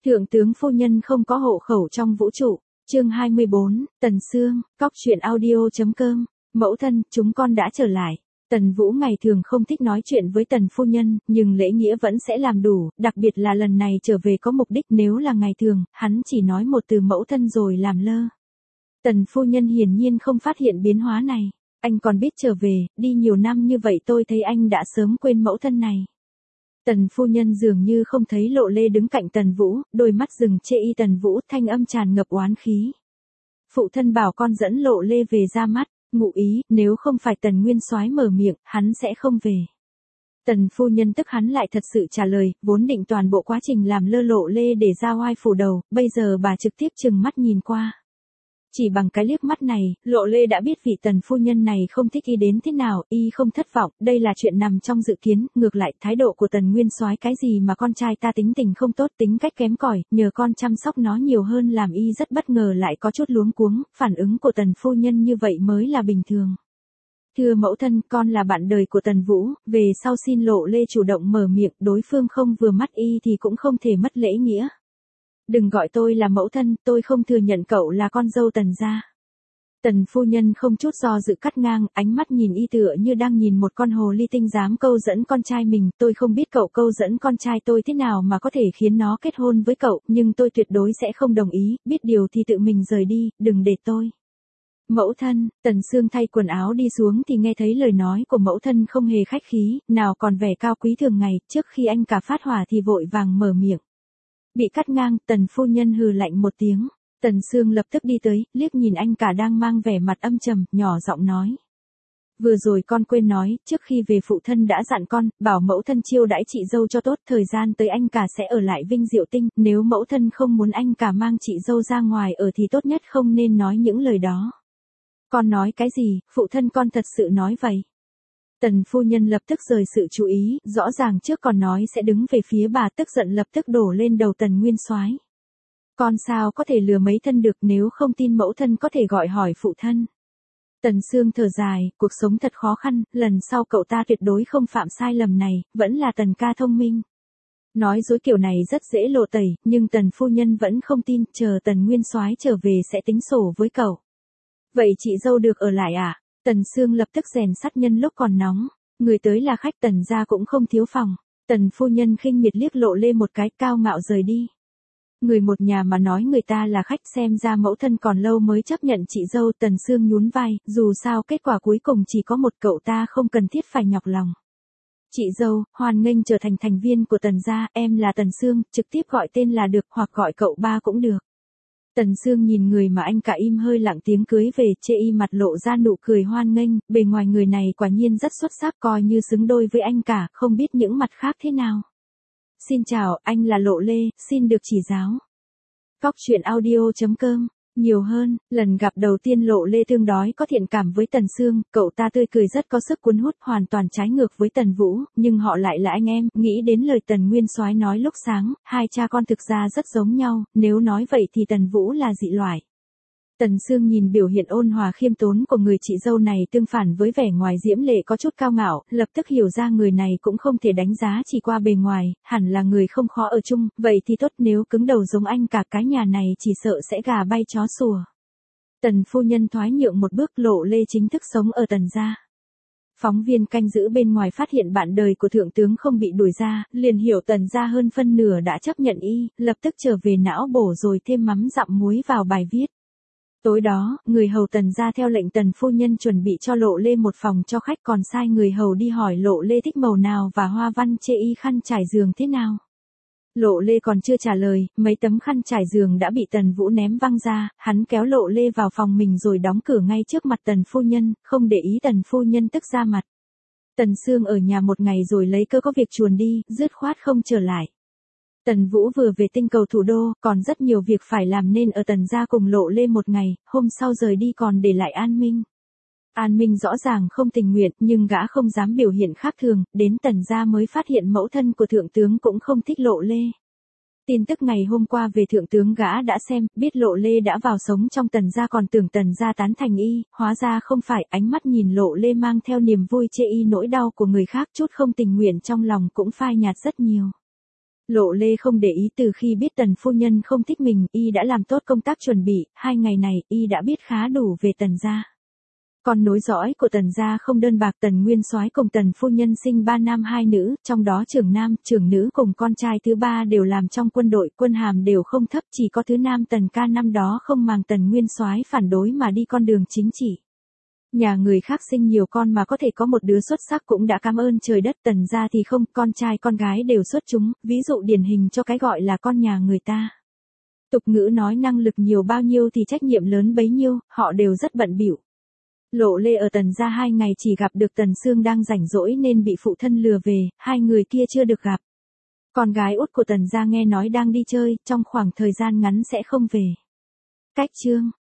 Thượng tướng phu nhân không có hộ khẩu trong vũ trụ. Chương 24, Tần Sương, Cóc truyện audio.com. Mẫu thân, chúng con đã trở lại. Tần Vũ ngày thường không thích nói chuyện với Tần phu nhân, nhưng lễ nghĩa vẫn sẽ làm đủ, đặc biệt là lần này trở về có mục đích, nếu là ngày thường, hắn chỉ nói một từ mẫu thân rồi làm lơ. Tần phu nhân hiển nhiên không phát hiện biến hóa này. Anh còn biết trở về, đi nhiều năm như vậy tôi thấy anh đã sớm quên mẫu thân này. Tần phu nhân dường như không thấy Lộ Lê đứng cạnh Tần Vũ, đôi mắt dừng chê y Tần Vũ, thanh âm tràn ngập oán khí. Phụ thân bảo con dẫn Lộ Lê về ra mắt, ngụ ý, nếu không phải Tần Nguyên Soái mở miệng, hắn sẽ không về. Tần phu nhân tức hắn lại thật sự trả lời, vốn định toàn bộ quá trình làm lơ Lộ Lê để ra oai phủ đầu, bây giờ bà trực tiếp trừng mắt nhìn qua. Chỉ bằng cái liếc mắt này, Lộ Lê đã biết vị Tần phu nhân này không thích y đến thế nào, y không thất vọng, đây là chuyện nằm trong dự kiến, ngược lại thái độ của Tần Nguyên Soái cái gì mà con trai ta tính tình không tốt, tính cách kém cỏi, nhờ con chăm sóc nó nhiều hơn làm y rất bất ngờ lại có chút luống cuống, phản ứng của Tần phu nhân như vậy mới là bình thường. Thưa mẫu thân, con là bạn đời của Tần Vũ, về sau xin Lộ Lê chủ động mở miệng, đối phương không vừa mắt y thì cũng không thể mất lễ nghĩa. Đừng gọi tôi là mẫu thân, tôi không thừa nhận cậu là con dâu Tần gia. Tần phu nhân không chút do dự cắt ngang, ánh mắt nhìn y tựa như đang nhìn một con hồ ly tinh dám câu dẫn con trai mình, tôi không biết cậu câu dẫn con trai tôi thế nào mà có thể khiến nó kết hôn với cậu, nhưng tôi tuyệt đối sẽ không đồng ý, biết điều thì tự mình rời đi, đừng để tôi. Mẫu thân, Tần Sương thay quần áo đi xuống thì nghe thấy lời nói của mẫu thân không hề khách khí, nào còn vẻ cao quý thường ngày, trước khi anh cả phát hỏa thì vội vàng mở miệng. Bị cắt ngang, Tần phu nhân hừ lạnh một tiếng, Tần Sương lập tức đi tới, liếc nhìn anh cả đang mang vẻ mặt âm trầm, nhỏ giọng nói. Vừa rồi con quên nói, trước khi về phụ thân đã dặn con, bảo mẫu thân chiêu đãi chị dâu cho tốt, thời gian tới anh cả sẽ ở lại Vinh Diệu Tinh, nếu mẫu thân không muốn anh cả mang chị dâu ra ngoài ở thì tốt nhất không nên nói những lời đó. Con nói cái gì, phụ thân con thật sự nói vậy. Tần phu nhân lập tức rời sự chú ý, rõ ràng trước còn nói sẽ đứng về phía bà, tức giận lập tức đổ lên đầu Tần Nguyên Soái. Con sao có thể lừa mấy thân được, nếu không tin mẫu thân có thể gọi hỏi phụ thân. Tần Sương thở dài, cuộc sống thật khó khăn, lần sau cậu ta tuyệt đối không phạm sai lầm này, vẫn là Tần ca thông minh. Nói dối kiểu này rất dễ lộ tẩy, nhưng Tần phu nhân vẫn không tin, chờ Tần Nguyên Soái trở về sẽ tính sổ với cậu. Vậy chị dâu được ở lại à? Tần Sương lập tức rèn sắt nhân lúc còn nóng, người tới là khách Tần gia cũng không thiếu phòng. Tần phu nhân khinh miệt liếc Lộ Lê một cái, cao ngạo rời đi. Người một nhà mà nói người ta là khách, xem ra mẫu thân còn lâu mới chấp nhận chị dâu. Tần Sương nhún vai, dù sao kết quả cuối cùng chỉ có một, cậu ta không cần thiết phải nhọc lòng. Chị dâu, hoan nghênh trở thành thành viên của Tần gia, em là Tần Sương, trực tiếp gọi tên là được, hoặc gọi cậu ba cũng được. Tần Sương nhìn người mà anh cả im hơi lặng tiếng cưới về, chê y mặt lộ ra nụ cười hoan nghênh, bề ngoài người này quả nhiên rất xuất sắc, coi như xứng đôi với anh cả, không biết những mặt khác thế nào. Xin chào, anh là Lộ Lê, xin được chỉ giáo. Cóc truyện audio.com. Nhiều hơn, lần gặp đầu tiên Lộ Lê tương đối có thiện cảm với Tần Sương, cậu ta tươi cười rất có sức cuốn hút, hoàn toàn trái ngược với Tần Vũ, nhưng họ lại là anh em, nghĩ đến lời Tần Nguyên Soái nói lúc sáng, hai cha con thực ra rất giống nhau, nếu nói vậy thì Tần Vũ là dị loại. Tần Sương nhìn biểu hiện ôn hòa khiêm tốn của người chị dâu này tương phản với vẻ ngoài diễm lệ có chút cao ngạo, lập tức hiểu ra người này cũng không thể đánh giá chỉ qua bề ngoài, hẳn là người không khó ở chung, vậy thì tốt, nếu cứng đầu giống anh cả cái nhà này chỉ sợ sẽ gà bay chó sủa. Tần phu nhân thoái nhượng một bước, Lộ Lê chính thức sống ở Tần gia. Phóng viên canh giữ bên ngoài phát hiện bạn đời của thượng tướng không bị đuổi ra, liền hiểu Tần gia hơn phân nửa đã chấp nhận y, lập tức trở về não bổ rồi thêm mắm dặm muối vào bài viết. Tối đó, người hầu Tần gia theo lệnh Tần phu nhân chuẩn bị cho Lộ Lê một phòng cho khách, còn sai người hầu đi hỏi Lộ Lê thích màu nào và hoa văn chê y khăn trải giường thế nào. Lộ Lê còn chưa trả lời, mấy tấm khăn trải giường đã bị Tần Vũ ném văng ra, hắn kéo Lộ Lê vào phòng mình rồi đóng cửa ngay trước mặt Tần phu nhân, không để ý Tần phu nhân tức ra mặt. Tần Sương ở nhà một ngày rồi lấy cơ có việc chuồn đi, dứt khoát không trở lại. Tần Vũ vừa về tinh cầu thủ đô, còn rất nhiều việc phải làm nên ở Tần gia cùng Lộ Lê một ngày, hôm sau rời đi còn để lại An Minh. An Minh rõ ràng không tình nguyện, nhưng gã không dám biểu hiện khác thường, đến Tần gia mới phát hiện mẫu thân của thượng tướng cũng không thích Lộ Lê. Tin tức ngày hôm qua về thượng tướng gã đã xem, biết Lộ Lê đã vào sống trong Tần gia, còn tưởng Tần gia tán thành y, hóa ra không phải, ánh mắt nhìn Lộ Lê mang theo niềm vui chê y nỗi đau của người khác, chút không tình nguyện trong lòng cũng phai nhạt rất nhiều. Lộ Lê không để ý, từ khi biết Tần phu nhân không thích mình, y đã làm tốt công tác chuẩn bị, 2 ngày này y đã biết khá đủ về Tần gia. Con nối dõi của Tần gia không đơn bạc, Tần Nguyên Soái cùng Tần phu nhân sinh 3 nam 2 nữ, trong đó trưởng nam, trưởng nữ cùng con trai thứ 3 đều làm trong quân đội, quân hàm đều không thấp, chỉ có thứ nam Tần Ca năm đó không màng Tần Nguyên Soái phản đối mà đi con đường chính trị. Nhà người khác sinh nhiều con mà có thể có một đứa xuất sắc cũng đã cảm ơn trời đất, Tần gia thì không, con trai con gái đều xuất chúng, ví dụ điển hình cho cái gọi là con nhà người ta. Tục ngữ nói năng lực nhiều bao nhiêu thì trách nhiệm lớn bấy nhiêu, họ đều rất bận bịu. Lộ Lê ở Tần gia 2 ngày chỉ gặp được Tần Sương đang rảnh rỗi nên bị phụ thân lừa về, 2 người kia chưa được gặp. Con gái út của Tần gia nghe nói đang đi chơi, trong khoảng thời gian ngắn sẽ không về. Cách chương